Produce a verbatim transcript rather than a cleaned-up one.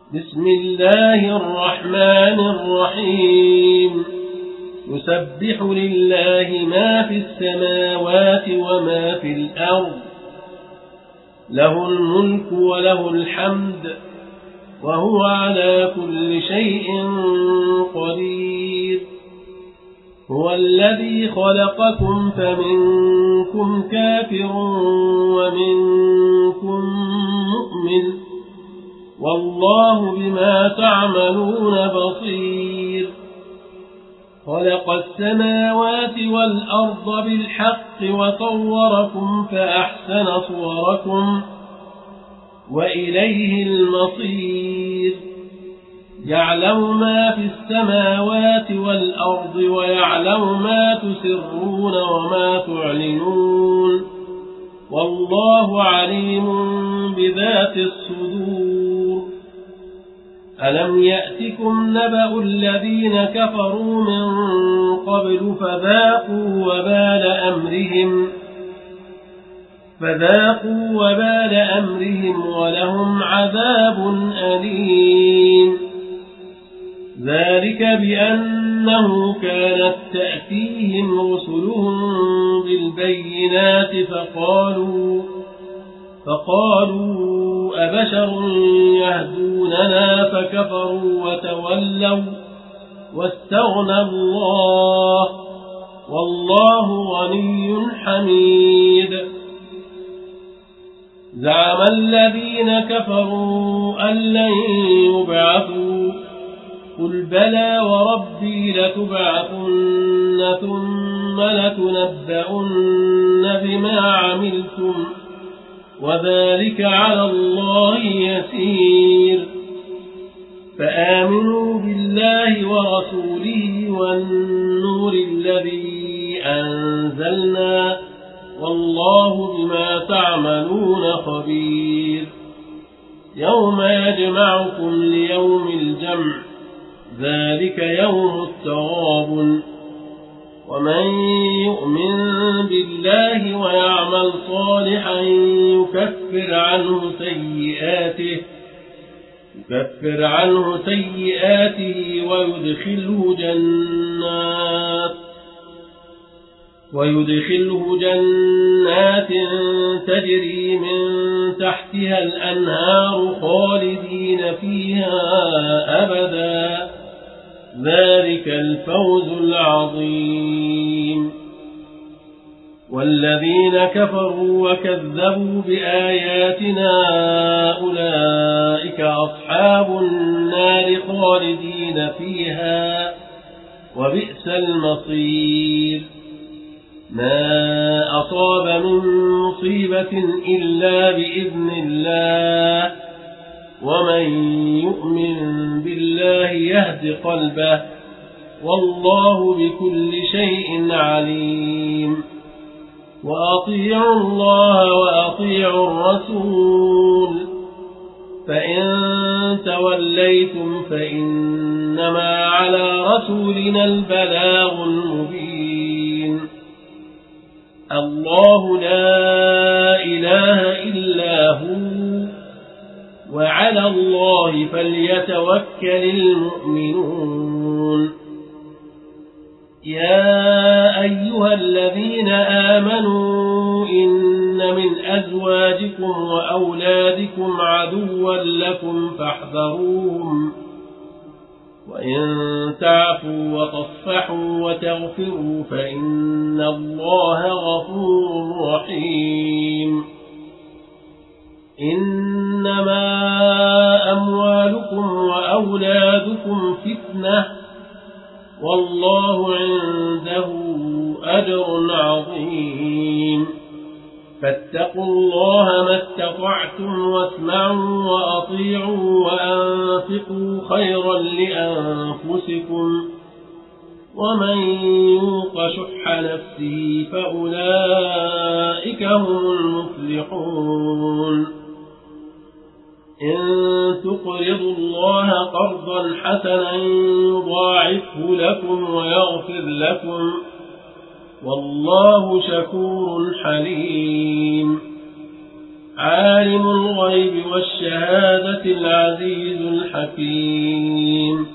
بسم الله الرحمن الرحيم يسبح لله ما في السماوات وما في الأرض له الملك وله الحمد وهو على كل شيء قدير هو الذي خلقكم فمنكم كافر ومنكم مؤمن والله بما تعملون بصير خلق السماوات والأرض بالحق وصوركم فأحسن صوركم وإليه المصير يعلم ما في السماوات والأرض ويعلم ما تسرون وما تعلنون والله عليم بذات الصدور ألم يأتكم نبأ الذين كفروا من قبل فذاقوا وبال أمرهم فذاقوا وبال أمرهم ولهم عذاب أليم ذلك بأنه كانت تأتيهم رسلهم بالبينات فقالوا فقالوا أبشر يهدوننا فكفروا وتولوا واستغنى الله والله غني حميد زعم الذين كفروا أن لن يبعثوا قل بلى وربي لتبعثن ثم لتنبؤن بما عملتم وذلك على الله يسير فآمنوا بالله ورسوله والنور الذي أنزلنا والله بما تعملون خبير يوم يجمعكم ليوم الجمع ذلك يوم التغابن ومن يؤمن بالله ويعمل صالحا يكفر عنه سيئاته يكفر عنه سيئاته ويدخله جنات ويدخله جنات تجري من تحتها الأنهار خالدين فيها أبدا ذلك الفوز العظيم والذين كفروا وكذبوا بآياتنا أولئك أصحاب النار خالدين فيها وبئس المصير ما أصاب من مصيبة إلا بإذن الله ومن يؤمن بالله يهد قلبه والله بكل شيء عليم وأطيعوا الله وأطيعوا الرسول فإن توليتم فإنما على رسولنا البلاغ المبين الله لا إله إلا هو وعلى الله فليتوكل المؤمنون يا أيها الذين آمنوا إن من أزواجكم وأولادكم عدوا لكم فاحذروهم وإن تعفوا وتصفحوا وتغفروا فإن الله غفور رحيم إنما أموالكم وأولادكم فتنة والله عنده أجر عظيم فاتقوا الله ما استطعتم واسمعوا وأطيعوا وأنفقوا خيرا لأنفسكم ومن يوق شح نفسه فأولئك هم المفلحون إن تقرضوا الله قرضا حسنا يضاعفه لكم ويغفر لكم والله شكور حليم عالم الغيب والشهادة العزيز الحكيم